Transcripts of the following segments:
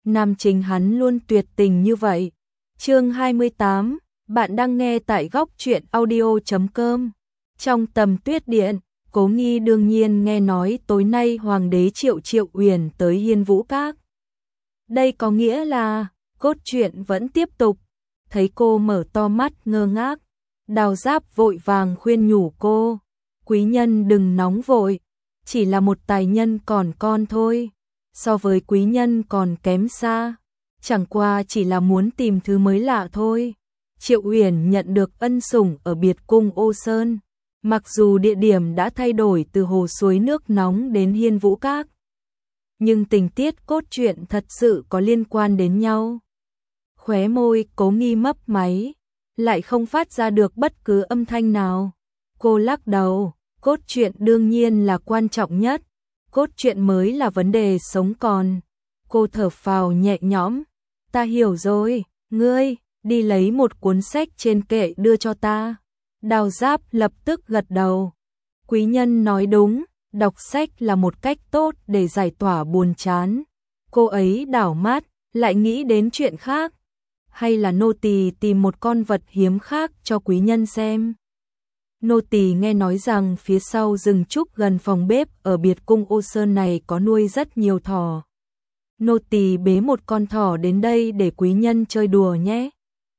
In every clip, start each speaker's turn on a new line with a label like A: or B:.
A: nam chính hắn luôn tuyệt tình như vậy. Chương 28, bạn đang nghe tại góc truyện audio.com. Trong Tầm Tuyết Điện, Cố Nghi đương nhiên nghe nói tối nay Hoàng đế Triệu Uyển tới Hiên Vũ Các. Đây có nghĩa là cốt truyện vẫn tiếp tục. Thấy cô mở to mắt ngơ ngác, Đào Giáp vội vàng khuyên nhủ cô, quý nhân đừng nóng vội, chỉ là một tài nhân còn con thôi, so với quý nhân còn kém xa, chẳng qua chỉ là muốn tìm thứ mới lạ thôi. Triệu Uyển nhận được ân sủng ở biệt cung Ô Sơn, mặc dù địa điểm đã thay đổi từ hồ suối nước nóng đến Hiên Vũ Các, nhưng tình tiết cốt truyện thật sự có liên quan đến nhau. Khóe môi Cố Nghi mấp máy, lại không phát ra được bất cứ âm thanh nào. Cô lắc đầu, cốt truyện đương nhiên là quan trọng nhất, cốt truyện mới là vấn đề sống còn. Cô thở phào nhẹ nhõm, ta hiểu rồi, ngươi đi lấy một cuốn sách trên kệ đưa cho ta. Đào Giáp lập tức gật đầu. Quý nhân nói đúng, đọc sách là một cách tốt để giải tỏa buồn chán. Cô ấy đảo mắt, lại nghĩ đến chuyện khác. Hay là nô tỳ tìm một con vật hiếm khác cho quý nhân xem. Nô tỳ nghe nói rằng phía sau rừng trúc gần phòng bếp ở biệt cung Ô Sơn này có nuôi rất nhiều thỏ. Nô tỳ bế một con thỏ đến đây để quý nhân chơi đùa nhé.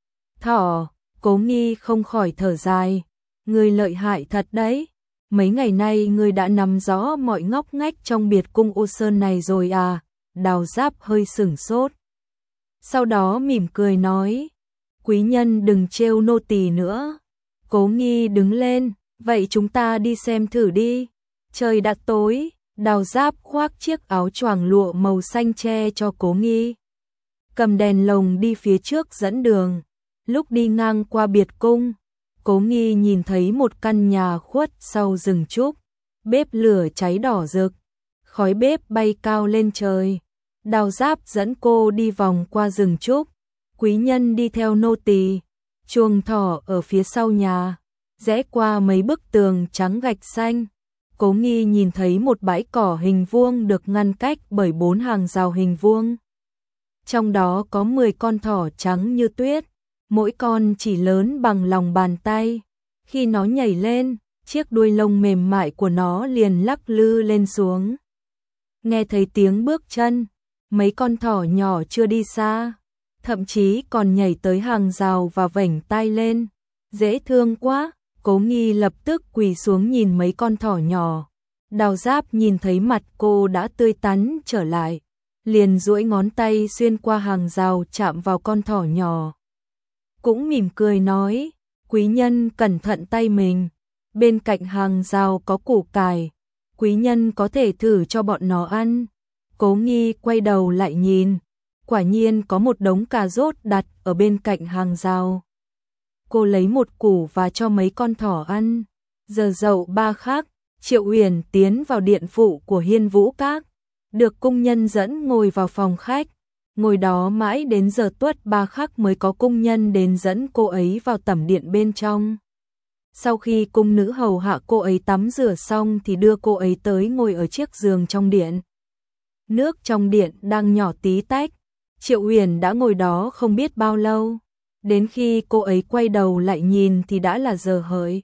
A: Thỏ, Cố Nghi không khỏi thở dài. Ngươi lợi hại thật đấy. Mấy ngày nay ngươi đã nắm rõ mọi ngóc ngách trong biệt cung Ô Sơn này rồi à? Đào Giáp hơi sửng sốt. Sau đó mỉm cười nói, quý nhân đừng trêu nô tỳ nữa. Cố Nghi đứng lên, vậy chúng ta đi xem thử đi. Trời đã tối, Đào Giáp khoác chiếc áo choàng lụa màu xanh che cho Cố Nghi. Cầm đèn lồng đi phía trước dẫn đường. Lúc đi ngang qua biệt cung, Cố Nghi nhìn thấy một căn nhà khuất sau rừng trúc. Bếp lửa cháy đỏ rực, khói bếp bay cao lên trời. Đào Giáp dẫn cô đi vòng qua rừng trúc. Quý nhân đi theo nô tỳ. Chuồng thỏ ở phía sau nhà, rẽ qua mấy bức tường trắng gạch xanh. Cố Nghi nhìn thấy một bãi cỏ hình vuông được ngăn cách bởi 4 hàng rào hình vuông. Trong đó có 10 con thỏ trắng như tuyết, mỗi con chỉ lớn bằng lòng bàn tay. Khi nó nhảy lên, chiếc đuôi lông mềm mại của nó liền lắc lư lên xuống. Nghe thấy tiếng bước chân, mấy con thỏ nhỏ chưa đi xa, thậm chí còn nhảy tới hàng rào và vểnh tai lên. Dễ thương quá, Cố Nghi lập tức quỳ xuống nhìn mấy con thỏ nhỏ. Đào Giáp nhìn thấy mặt cô đã tươi tắn trở lại, liền duỗi ngón tay xuyên qua hàng rào chạm vào con thỏ nhỏ. Cũng mỉm cười nói, quý nhân cẩn thận tay mình, bên cạnh hàng rào có củ cải, quý nhân có thể thử cho bọn nó ăn. Cố Nghi quay đầu lại nhìn, quả nhiên có một đống cà rốt đặt ở bên cạnh hàng rào. Cô lấy một củ và cho mấy con thỏ ăn. Giờ dậu 3 khắc, Triệu Uyển tiến vào điện phụ của Hiên Vũ Các, được cung nhân dẫn ngồi vào phòng khách. Ngồi đó mãi đến giờ tuất 3 khắc mới có cung nhân đến dẫn cô ấy vào tẩm điện bên trong. Sau khi cung nữ hầu hạ cô ấy tắm rửa xong thì đưa cô ấy tới ngồi ở chiếc giường trong điện. Nước trong điện đang nhỏ tí tách, Triệu Uyển đã ngồi đó không biết bao lâu. Đến khi cô ấy quay đầu lại nhìn thì đã là giờ hợi.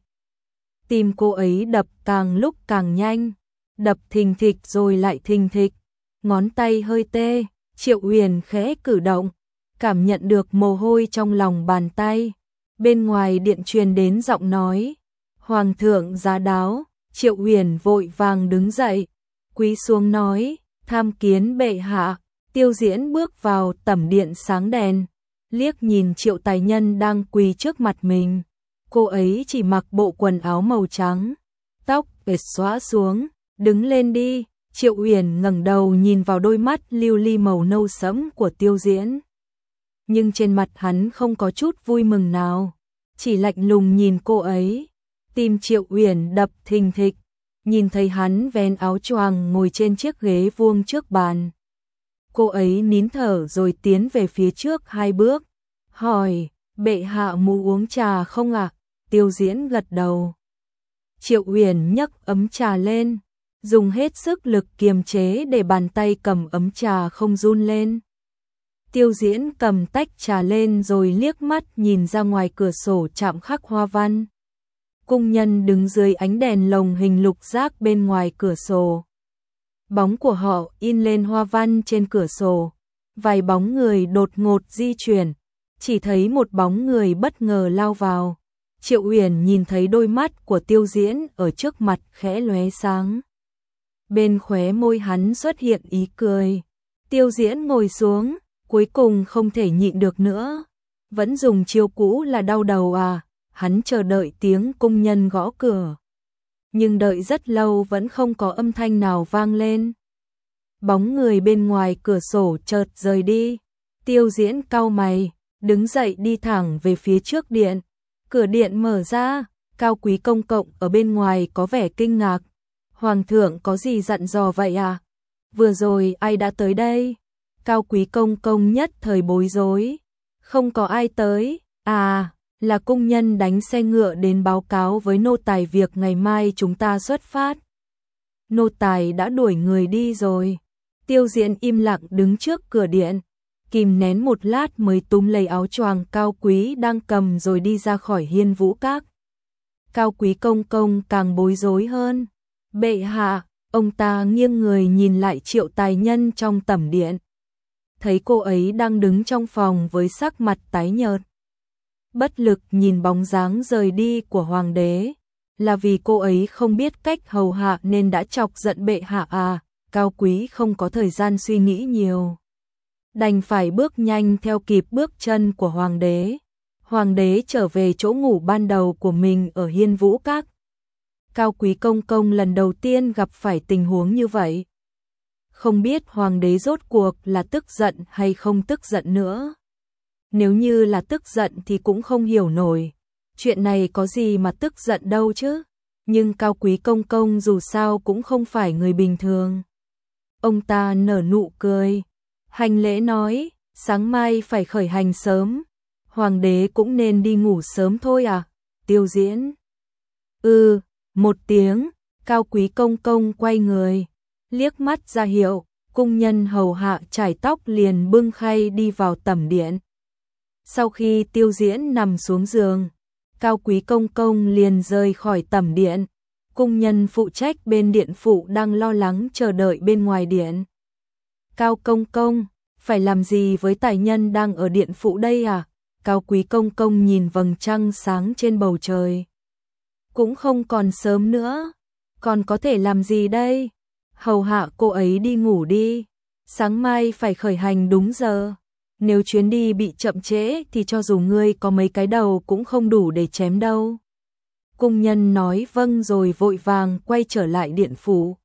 A: Tim cô ấy đập càng lúc càng nhanh, đập thình thịch rồi lại thình thịch, ngón tay hơi tê. Triệu Uyển khẽ cử động, cảm nhận được mồ hôi trong lòng bàn tay. Bên ngoài điện truyền đến giọng nói, Hoàng thượng giá đáo. Triệu Uyển vội vàng đứng dậy, cúi xuống nói, tham kiến bệ hạ. Tiêu Diễn bước vào tẩm điện sáng đèn, liếc nhìn Triệu tài nhân đang quỳ trước mặt mình. Cô ấy chỉ mặc bộ quần áo màu trắng, tóc bệt xõa xuống. Đứng lên đi. Triệu Uyển ngẩng đầu nhìn vào đôi mắt lưu ly màu nâu sẫm của Tiêu Diễn. Nhưng trên mặt hắn không có chút vui mừng nào, chỉ lạnh lùng nhìn cô ấy. Tim Triệu Uyển đập thình thịch, nhìn thấy hắn vén áo choàng ngồi trên chiếc ghế vuông trước bàn. Cô ấy nín thở rồi tiến về phía trước 2 bước, hỏi, bệ hạ muốn uống trà không ạ? Tiêu Diễn gật đầu. Triệu Uyển nhấc ấm trà lên, dùng hết sức lực kiềm chế để bàn tay cầm ấm trà không run lên. Tiêu Diễn cầm tách trà lên rồi liếc mắt nhìn ra ngoài cửa sổ chạm khắc hoa văn. Cung nhân đứng dưới ánh đèn lồng hình lục giác bên ngoài cửa sổ. Bóng của họ in lên hoa văn trên cửa sổ. Vài bóng người đột ngột di chuyển, chỉ thấy một bóng người bất ngờ lao vào. Triệu Uyển nhìn thấy đôi mắt của Tiêu Diễn ở trước mặt khẽ lóe sáng. Bên khóe môi hắn xuất hiện ý cười. Tiêu Diễn ngồi xuống, cuối cùng không thể nhịn được nữa. Vẫn dùng chiêu cũ là đau đầu à? Hắn chờ đợi tiếng cung nhân gõ cửa. Nhưng đợi rất lâu vẫn không có âm thanh nào vang lên. Bóng người bên ngoài cửa sổ chợt rời đi. Tiêu Diễn cau mày, đứng dậy đi thẳng về phía trước điện. Cửa điện mở ra, Cao Quý Công Cộng ở bên ngoài có vẻ kinh ngạc. Hoàng thượng có gì dặn dò vậy à? Vừa rồi ai đã tới đây? Cao Quý Công Công nhất thời bối rối. Không có ai tới, à, là cung nhân đánh xe ngựa đến báo cáo với nô tài việc ngày mai chúng ta xuất phát. Nô tài đã đuổi người đi rồi. Tiêu Diễn im lặng đứng trước cửa điện, kìm nén một lát mới túm lấy áo choàng Cao Quý đang cầm rồi đi ra khỏi Hiên Vũ Các. Cao Quý Công Công càng bối rối hơn. Bệ hạ, ông ta nghiêng người nhìn lại Triệu Tài Nhân trong tẩm điện. Thấy cô ấy đang đứng trong phòng với sắc mặt tái nhợt. Bất lực nhìn bóng dáng rời đi của hoàng đế. Là vì cô ấy không biết cách hầu hạ nên đã chọc giận bệ hạ à? Cao Quý không có thời gian suy nghĩ nhiều. Đành phải bước nhanh theo kịp bước chân của hoàng đế. Hoàng đế trở về chỗ ngủ ban đầu của mình ở Hiên Vũ Các. Cao Quý Công Công lần đầu tiên gặp phải tình huống như vậy. Không biết hoàng đế rốt cuộc là tức giận hay không tức giận nữa. Nếu như là tức giận thì cũng không hiểu nổi. Chuyện này có gì mà tức giận đâu chứ. Nhưng Cao Quý Công Công dù sao cũng không phải người bình thường. Ông ta nở nụ cười. Hành lễ nói, sáng mai phải khởi hành sớm. Hoàng đế cũng nên đi ngủ sớm thôi à? Tiêu Diễn. Một tiếng, Cao Quý Công Công quay người. Liếc mắt ra hiệu, cung nhân hầu hạ chải tóc liền bưng khay đi vào tẩm điện. Sau khi Tiêu Diễn nằm xuống giường, Cao Quý Công Công liền rời khỏi tẩm điện. Cung nhân phụ trách bên điện phụ đang lo lắng chờ đợi bên ngoài điện. Cao Công Công, phải làm gì với tài nhân đang ở điện phụ đây à? Cao Quý Công Công nhìn vầng trăng sáng trên bầu trời. Cũng không còn sớm nữa, còn có thể làm gì đây? Hầu hạ cô ấy đi ngủ đi, sáng mai phải khởi hành đúng giờ. Nếu chuyến đi bị chậm trễ thì cho dù ngươi có mấy cái đầu cũng không đủ để chém đâu. Cung nhân nói vâng rồi vội vàng quay trở lại điện phủ.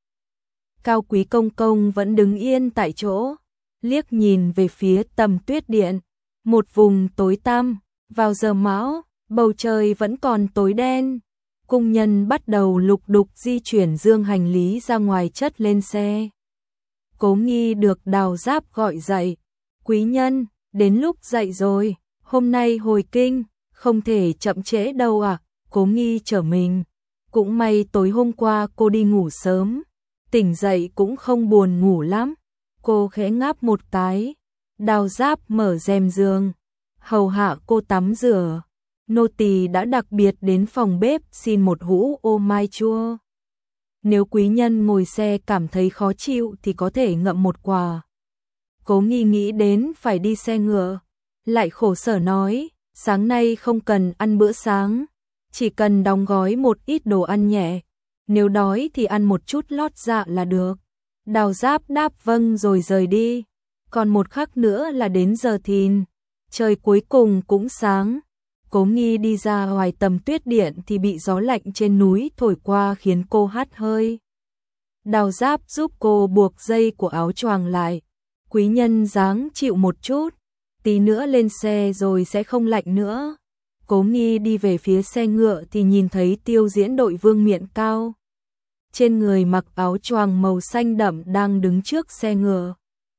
A: Cao Quý Công Công vẫn đứng yên tại chỗ, liếc nhìn về phía Tầm Tuyết Điện. Một vùng tối tăm, vào giờ mão, bầu trời vẫn còn tối đen. Cung nhân bắt đầu lục đục di chuyển dương hành lý ra ngoài chất lên xe. Cố Nghi được Đào Giáp gọi dậy. Quý nhân, đến lúc dậy rồi, hôm nay hồi kinh, không thể chậm trễ đâu à? Cố Nghi trở mình. Cũng may tối hôm qua cô đi ngủ sớm, tỉnh dậy cũng không buồn ngủ lắm. Cô khẽ ngáp một cái. Đào Giáp mở rèm giường, hầu hạ cô tắm rửa. Nô tỳ đã đặc biệt đến phòng bếp xin một hũ ô mai chua. Nếu quý nhân ngồi xe cảm thấy khó chịu thì có thể ngậm một quả. Cố Nghi nghĩ đến phải đi xe ngựa, lại khổ sở nói, sáng nay không cần ăn bữa sáng, chỉ cần đóng gói một ít đồ ăn nhẹ, nếu đói thì ăn một chút lót dạ là được. Đào Giáp đáp vâng rồi rời đi. Còn một khắc nữa là đến giờ thìn, trời cuối cùng cũng sáng. Cố Nghi đi ra ngoài Tầm Tuyết Điện thì bị gió lạnh trên núi thổi qua khiến cô hắt hơi. Đào Giáp giúp cô buộc dây của áo choàng lại. Quý nhân dáng chịu một chút, tí nữa lên xe rồi sẽ không lạnh nữa. Cố Nghi đi về phía xe ngựa thì nhìn thấy Tiêu Diễn đội vương miện cao. Trên người mặc áo choàng màu xanh đậm đang đứng trước xe ngựa.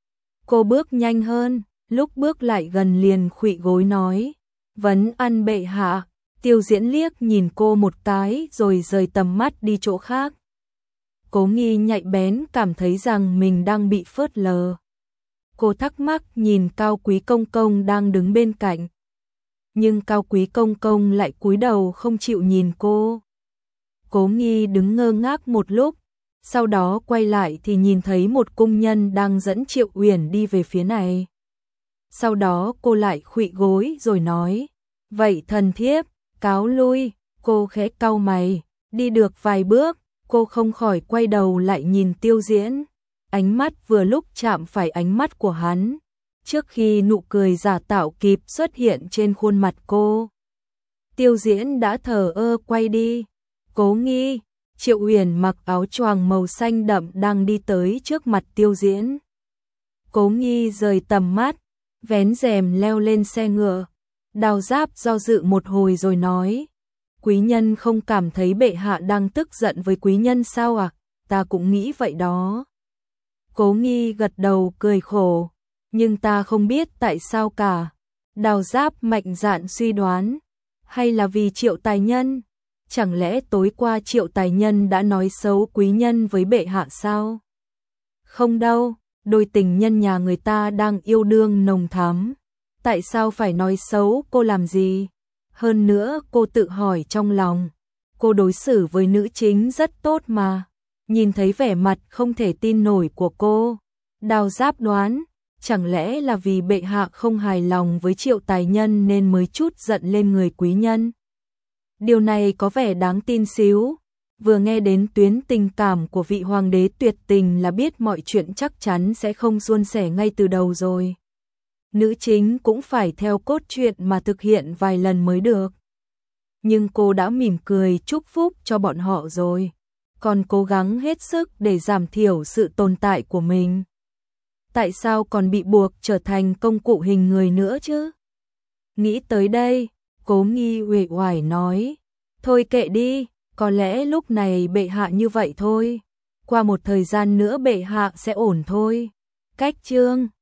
A: Cô bước nhanh hơn, lúc bước lại gần liền khuỵu gối nói, vấn ăn bệ hạ. Tiêu Diễn liếc nhìn cô một cái rồi rời tầm mắt đi chỗ khác. Cố Nghi nhạy bén cảm thấy rằng mình đang bị phớt lờ. Cô thắc mắc nhìn Cao Quý Công Công đang đứng bên cạnh. Nhưng Cao Quý Công Công lại cúi đầu không chịu nhìn cô. Cố Nghi đứng ngơ ngác một lúc, sau đó quay lại thì nhìn thấy một cung nhân đang dẫn Triệu Uyển đi về phía này. Sau đó cô lại khuỵu gối rồi nói, vậy thần thiếp, cáo lui. Cô khẽ cau mày, đi được vài bước, cô không khỏi quay đầu lại nhìn Tiêu Diễn. Ánh mắt vừa lúc chạm phải ánh mắt của hắn, trước khi nụ cười giả tạo kịp xuất hiện trên khuôn mặt cô. Tiêu Diễn đã thờ ơ quay đi. Cố Nghi, Triệu Uyển mặc áo choàng màu xanh đậm đang đi tới trước mặt Tiêu Diễn. Cố Nghi rời tầm mắt, vén rèm leo lên xe ngựa. Đào Giáp do dự một hồi rồi nói, quý nhân không cảm thấy bệ hạ đang tức giận với quý nhân sao ạ? Ta cũng nghĩ vậy đó. Cố Nghi gật đầu cười khổ, nhưng ta không biết tại sao cả. Đào Giáp mạnh dạn suy đoán, hay là vì Triệu Tài Nhân? Chẳng lẽ tối qua Triệu Tài Nhân đã nói xấu quý nhân với bệ hạ sao? Không đâu, đôi tình nhân nhà người ta đang yêu đương nồng thắm. Tại sao phải nói xấu cô làm gì? Hơn nữa cô tự hỏi trong lòng, cô đối xử với nữ chính rất tốt mà. Nhìn thấy vẻ mặt không thể tin nổi của cô, Đào Giáp đoán, chẳng lẽ là vì bệ hạ không hài lòng với Triệu Tài Nhân nên mới chút giận lên người quý nhân? Điều này có vẻ đáng tin xíu. Vừa nghe đến tuyến tình cảm của vị hoàng đế tuyệt tình là biết mọi chuyện chắc chắn sẽ không suôn sẻ ngay từ đầu rồi. Nữ chính cũng phải theo cốt truyện mà thực hiện vài lần mới được. Nhưng cô đã mỉm cười chúc phúc cho bọn họ rồi, còn cố gắng hết sức để giảm thiểu sự tồn tại của mình. Tại sao còn bị buộc trở thành công cụ hình người nữa chứ? Nghĩ tới đây, Cố Nghi uể oải nói, thôi kệ đi, có lẽ lúc này bệ hạ như vậy thôi. Qua một thời gian nữa bệ hạ sẽ ổn thôi. Cách chương